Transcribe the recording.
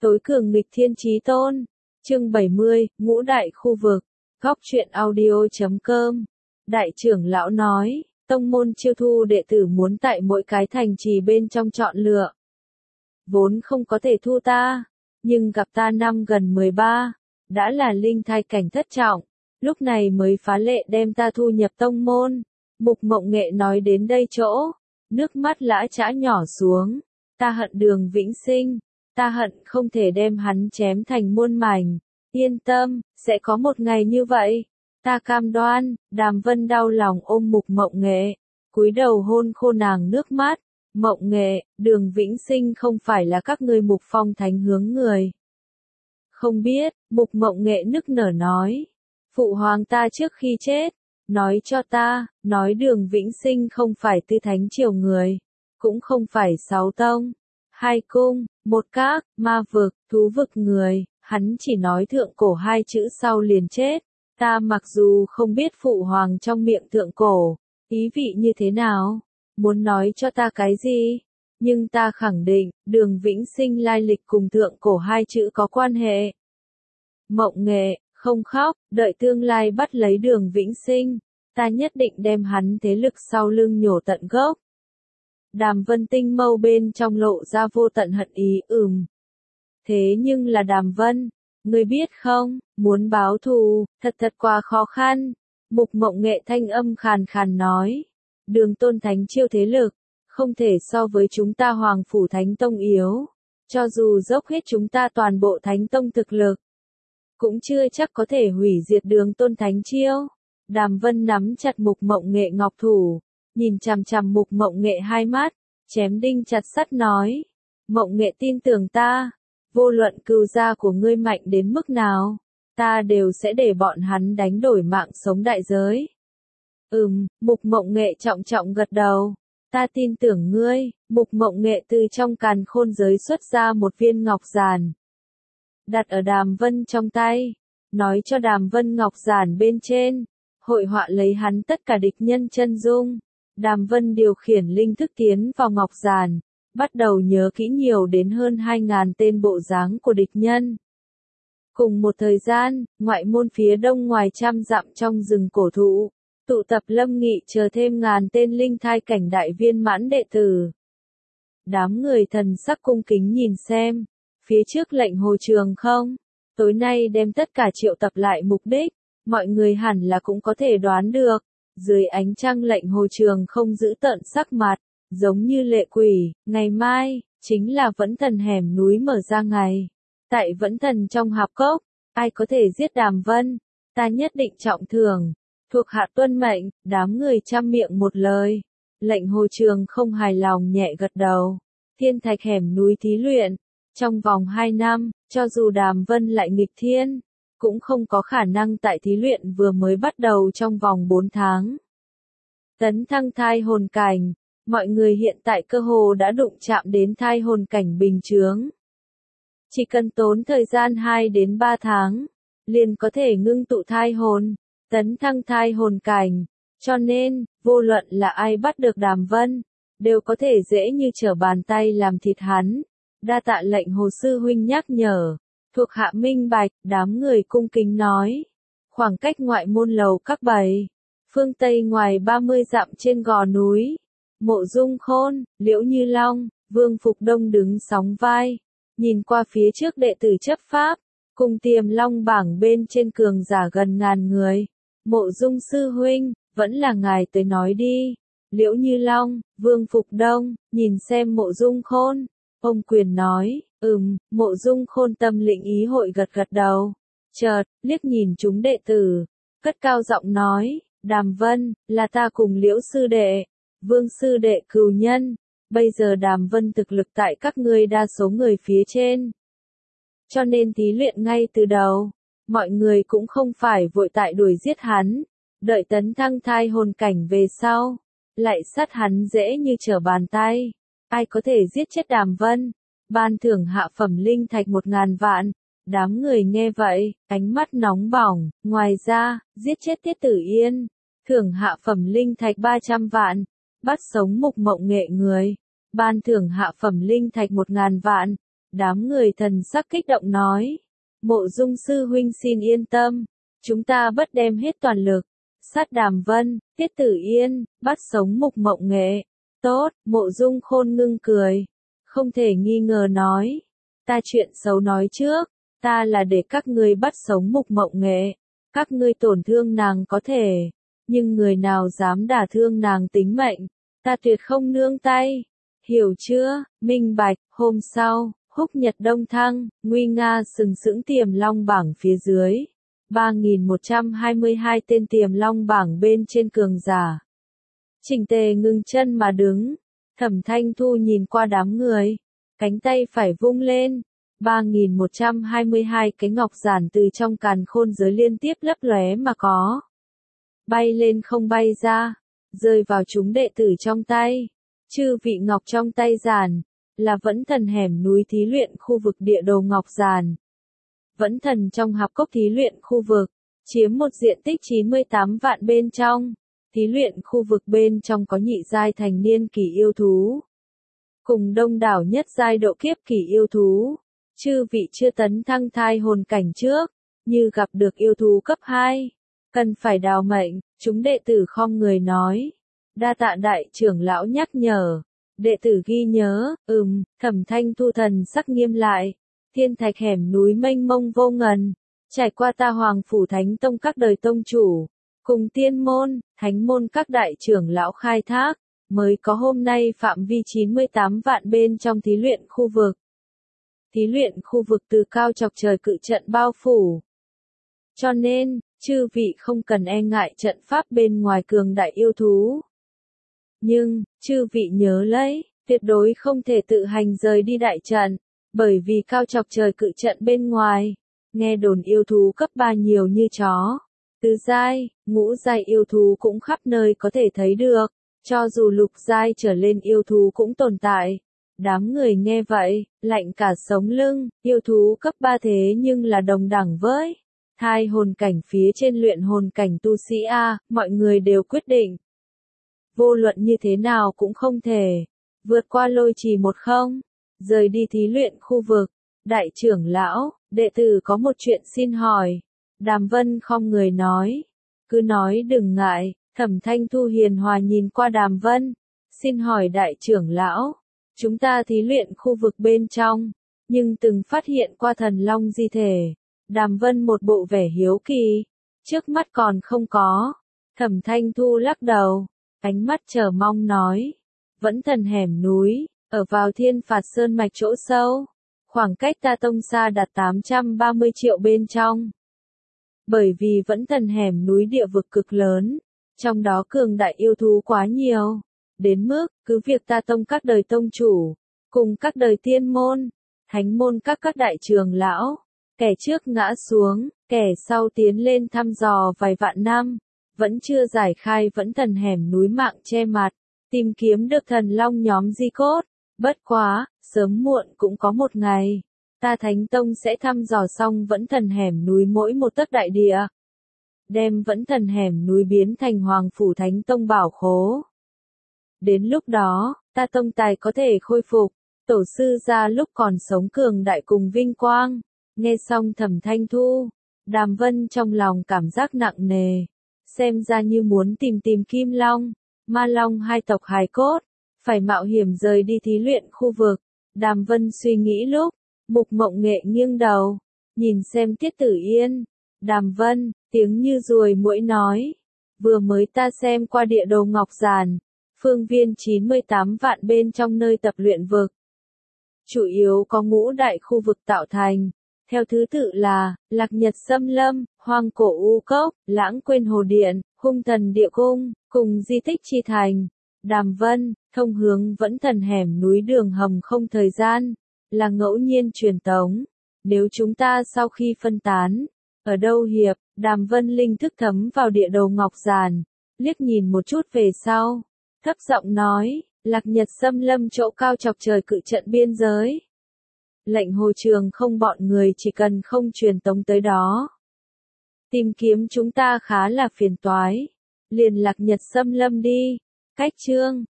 Tối cường nghịch thiên chí tôn. Chương 70, Ngũ đại khu vực. Góc truyện audio.com. Đại trưởng lão nói, tông môn chiêu thu đệ tử muốn tại mỗi cái thành trì bên trong chọn lựa. Vốn không có thể thu ta, nhưng gặp ta năm gần 13, đã là linh thai cảnh thất trọng, lúc này mới phá lệ đem ta thu nhập tông môn. Mục Mộng Nghệ nói đến đây chỗ, nước mắt lã chã nhỏ xuống, ta hận Đường Vĩnh Sinh, ta hận không thể đem hắn chém thành muôn mảnh. Yên tâm, sẽ có một ngày như vậy, ta cam đoan. Đàm Vân đau lòng ôm Mục Mộng Nghệ, cúi đầu hôn khô nàng nước mắt. Mộng Nghệ, Đường Vĩnh Sinh không phải là các ngươi Mục Phong Thánh hướng người. Không biết, Mục Mộng Nghệ nức nở nói. Phụ hoàng ta trước khi chết, nói cho ta, nói Đường Vĩnh Sinh không phải Tư Thánh triều người, cũng không phải 6 tông, 2 cung, 1 các, ma vực, thú vực người, hắn chỉ nói thượng cổ 2 chữ sau liền chết. Ta mặc dù không biết phụ hoàng trong miệng thượng cổ, ý vị như thế nào, muốn nói cho ta cái gì, nhưng ta khẳng định, Đường Vĩnh Sinh lai lịch cùng thượng cổ 2 chữ có quan hệ. Mộng Nghệ, không khóc, đợi tương lai bắt lấy Đường Vĩnh Sinh, ta nhất định đem hắn thế lực sau lưng nhổ tận gốc. Đàm Vân tinh mâu bên trong lộ ra vô tận hận ý. Thế nhưng là Đàm Vân, ngươi biết không, muốn báo thù, thật quá khó khăn. Mục Mộng Nghệ thanh âm khàn khàn nói, Đường Tôn Thánh chiêu thế lực, không thể so với chúng ta Hoàng Phủ Thánh Tông yếu, cho dù dốc hết chúng ta toàn bộ Thánh Tông thực lực, cũng chưa chắc có thể hủy diệt Đường Tôn Thánh chiêu. Đàm Vân nắm chặt Mục Mộng Nghệ ngọc thủ, nhìn chằm chằm Mục Mộng Nghệ hai mắt, chém đinh chặt sắt nói, Mộng Nghệ tin tưởng ta, vô luận cừu gia của ngươi mạnh đến mức nào, ta đều sẽ để bọn hắn đánh đổi mạng sống đại giới. Mục Mộng Nghệ trọng trọng gật đầu, ta tin tưởng ngươi. Mục Mộng Nghệ từ trong càn khôn giới xuất ra một viên ngọc giản, đặt ở Đàm Vân trong tay, nói cho Đàm Vân ngọc giản bên trên, hội họa lấy hắn tất cả địch nhân chân dung. Đàm Vân điều khiển linh thức tiến vào ngọc giản, bắt đầu nhớ kỹ nhiều đến hơn 2.000 tên bộ dáng của địch nhân. Cùng một thời gian, ngoại môn phía đông ngoài trăm dặm trong rừng cổ thụ, tụ tập Lâm Nghị chờ thêm ngàn tên linh thai cảnh đại viên mãn đệ tử. Đám người thần sắc cung kính nhìn xem, phía trước lệnh hồ trường không, tối nay đem tất cả triệu tập lại mục đích, mọi người hẳn là cũng có thể đoán được. Dưới ánh trăng lệnh hồ trường không giữ tợn sắc mặt, giống như lệ quỷ. Ngày mai, chính là Vẫn Thần hẻm núi mở ra ngày. Tại Vẫn Thần trong hạp cốc, ai có thể giết Đàm Vân, ta nhất định trọng thưởng. Thuộc hạ tuân mệnh. Đám người trăm miệng một lời. Lệnh hồ trường không hài lòng nhẹ gật đầu. Thiên Thạch hẻm núi thí luyện, trong vòng 2 năm, cho dù Đàm Vân lại nghịch thiên, cũng không có khả năng tại thí luyện vừa mới bắt đầu trong vòng 4 tháng. Tấn thăng thai hồn cảnh, mọi người hiện tại cơ hồ đã đụng chạm đến thai hồn cảnh bình chướng. Chỉ cần tốn thời gian 2 đến 3 tháng, liền có thể ngưng tụ thai hồn, tấn thăng thai hồn cảnh, cho nên, vô luận là ai bắt được Đàm Vân, đều có thể dễ như trở bàn tay làm thịt hắn. Đa tạ lệnh hồ sư huynh nhắc nhở. Thuộc hạ minh bạch. Đám người cung kính nói. Khoảng cách ngoại môn lầu các 7, phương Tây ngoài 30 dặm trên gò núi, Mộ Dung Khôn, Liễu Như Long, Vương Phục Đông đứng sóng vai, nhìn qua phía trước đệ tử chấp pháp, cùng Tiềm Long bảng bên trên cường giả gần ngàn người. Mộ Dung sư huynh, vẫn là ngài tới nói đi. Liễu Như Long, Vương Phục Đông, nhìn xem Mộ Dung Khôn, ông quyền nói. Mộ Dung Khôn tâm lĩnh ý hội gật gật đầu. Chợt, liếc nhìn chúng đệ tử, cất cao giọng nói, Đàm Vân, là ta cùng Liễu sư đệ, Vương sư đệ cừu nhân, bây giờ Đàm Vân thực lực tại các ngươi đa số người phía trên. Cho nên thí luyện ngay từ đầu, mọi người cũng không phải vội tại đuổi giết hắn, đợi tấn thăng thai hồn cảnh về sau, lại sát hắn dễ như trở bàn tay. Ai có thể giết chết Đàm Vân, ban thưởng hạ phẩm linh thạch 1.000 vạn. Đám người nghe vậy, ánh mắt nóng bỏng. Ngoài ra, giết chết Tiết Tử Yên, thưởng hạ phẩm linh thạch 300 vạn. Bắt sống Mục Mộng Nghệ người, ban thưởng hạ phẩm linh thạch 1.000 vạn. Đám người thần sắc kích động nói. Mộ Dung sư huynh xin yên tâm. Chúng ta bất đem hết toàn lực. Sát Đàm Vân, Tiết Tử Yên, bắt sống Mục Mộng Nghệ. Tốt, Mộ Dung Khôn ngưng cười. Không thể nghi ngờ nói. Ta chuyện xấu nói trước. Ta là để các ngươi bắt sống Mục Mộng Nghệ. Các ngươi tổn thương nàng có thể. Nhưng người nào dám đả thương nàng tính mệnh. Ta tuyệt không nương tay. Hiểu chưa, minh bạch. Hôm sau, Húc Nhật Đông Thăng, nguy nga sừng sững Tiềm Long bảng phía dưới. 3.122 tên Tiềm Long bảng bên trên cường giả. Chỉnh tề ngừng chân mà đứng. Thẩm Thanh Thu nhìn qua đám người. Cánh tay phải vung lên. 3.122 cái ngọc giản từ trong càn khôn giới liên tiếp lấp lóe mà có. Bay lên không bay ra. Rơi vào chúng đệ tử trong tay. Chư vị ngọc trong tay giản. Là Vẫn Thần hẻm núi thí luyện khu vực địa đồ ngọc giản. Vẫn Thần trong hạp cốc thí luyện khu vực. Chiếm một diện tích 98 vạn bên trong. Thí luyện khu vực bên trong có nhị giai thành niên kỳ yêu thú. Cùng đông đảo nhất giai độ kiếp kỳ yêu thú. Chư vị chưa tấn thăng thai hồn cảnh trước. Như gặp được yêu thú cấp 2. Cần phải đào mệnh, chúng đệ tử khom người nói. Đa tạ đại trưởng lão nhắc nhở. Đệ tử ghi nhớ, Thẩm Thanh Thu thần sắc nghiêm lại. Thiên thạch hẻm núi mênh mông vô ngần. Trải qua ta Hoàng Phủ Thánh Tông các đời tông chủ. Cùng tiên môn, thánh môn các đại trưởng lão khai thác. Mới có hôm nay phạm vi 98 vạn bên trong thí luyện khu vực. Thí luyện khu vực từ cao chọc trời cự trận bao phủ. Cho nên, chư vị không cần e ngại trận pháp bên ngoài cường đại yêu thú. Nhưng, chư vị nhớ lấy, tuyệt đối không thể tự hành rời đi đại trận, bởi vì cao chọc trời cự trận bên ngoài, nghe đồn yêu thú cấp 3 nhiều như chó. Tứ giai, ngũ giai yêu thú cũng khắp nơi có thể thấy được, cho dù lục giai trở lên yêu thú cũng tồn tại. Đám người nghe vậy, lạnh cả sống lưng, yêu thú cấp 3 thế nhưng là đồng đẳng với thai hồn cảnh phía trên luyện hồn cảnh tu sĩ A, mọi người đều quyết định. Vô luận như thế nào cũng không thể vượt qua lôi trì 10, rời đi thí luyện khu vực. Đại trưởng lão, đệ tử có một chuyện xin hỏi. Đàm Vân khom người nói. Cứ nói đừng ngại. Thẩm Thanh Thu hiền hòa nhìn qua Đàm Vân. Xin hỏi đại trưởng lão. Chúng ta thí luyện khu vực bên trong. Nhưng từng phát hiện qua thần long di thể. Đàm Vân một bộ vẻ hiếu kỳ. Trước mắt còn không có. Thẩm Thanh Thu lắc đầu. Ánh mắt chờ mong nói. Vẫn Thần hẻm núi. Ở vào Thiên Phạt Sơn mạch chỗ sâu. Khoảng cách ta tông xa đạt 830 triệu bên trong. Bởi vì Vẫn Thần hẻm núi địa vực cực lớn. Trong đó cường đại yêu thú quá nhiều. Đến mức, cứ việc ta tông các đời tông chủ. Cùng các đời tiên môn. Thánh môn các đại trường lão. Kẻ trước ngã xuống, kẻ sau tiến lên thăm dò vài vạn năm. Vẫn chưa giải khai Vẫn Thần hẻm núi mạng che mặt. Tìm kiếm được thần long nhóm di cốt. Bất quá, sớm muộn cũng có một ngày. Ta Thánh Tông sẽ thăm dò xong Vẫn Thần hẻm núi mỗi một tấc đại địa. Đem Vẫn Thần hẻm núi biến thành Hoàng Phủ Thánh Tông bảo khố. Đến lúc đó, ta tông tài có thể khôi phục. Tổ sư ra lúc còn sống cường đại cùng vinh quang. Nghe xong Thẩm Thanh Thu. Đàm Vân trong lòng cảm giác nặng nề. Xem ra như muốn tìm Kim Long, Ma Long hai tộc hài cốt. Phải mạo hiểm rời đi thí luyện khu vực. Đàm Vân suy nghĩ lúc. Mục Mộng Nghệ nghiêng đầu. Nhìn xem Tiết Tử Yên. Đàm Vân, tiếng như ruồi muỗi nói. Vừa mới ta xem qua địa đồ ngọc giản. Phương viên 98 vạn bên trong nơi tập luyện vực. Chủ yếu có ngũ đại khu vực tạo thành. Theo thứ tự là, Lạc Nhật Xâm Lâm, Hoang Cổ U Cốc, Lãng Quên Hồ Điện, Hung Thần Địa Cung, cùng Di Tích Chi Thành. Đàm Vân, thông hướng Vẫn Thần hẻm núi đường hầm không thời gian, là ngẫu nhiên truyền tống. Nếu chúng ta sau khi phân tán, ở đâu hiệp, Đàm Vân linh thức thấm vào địa đồ ngọc giản, liếc nhìn một chút về sau, thấp giọng nói, Lạc Nhật Xâm Lâm chỗ cao chọc trời cự trận biên giới. Lệnh Hồ Trường không bọn người chỉ cần không truyền tống tới đó. Tìm kiếm chúng ta khá là phiền toái. Liền Lạc Nhật Xâm Lâm đi. Cách chương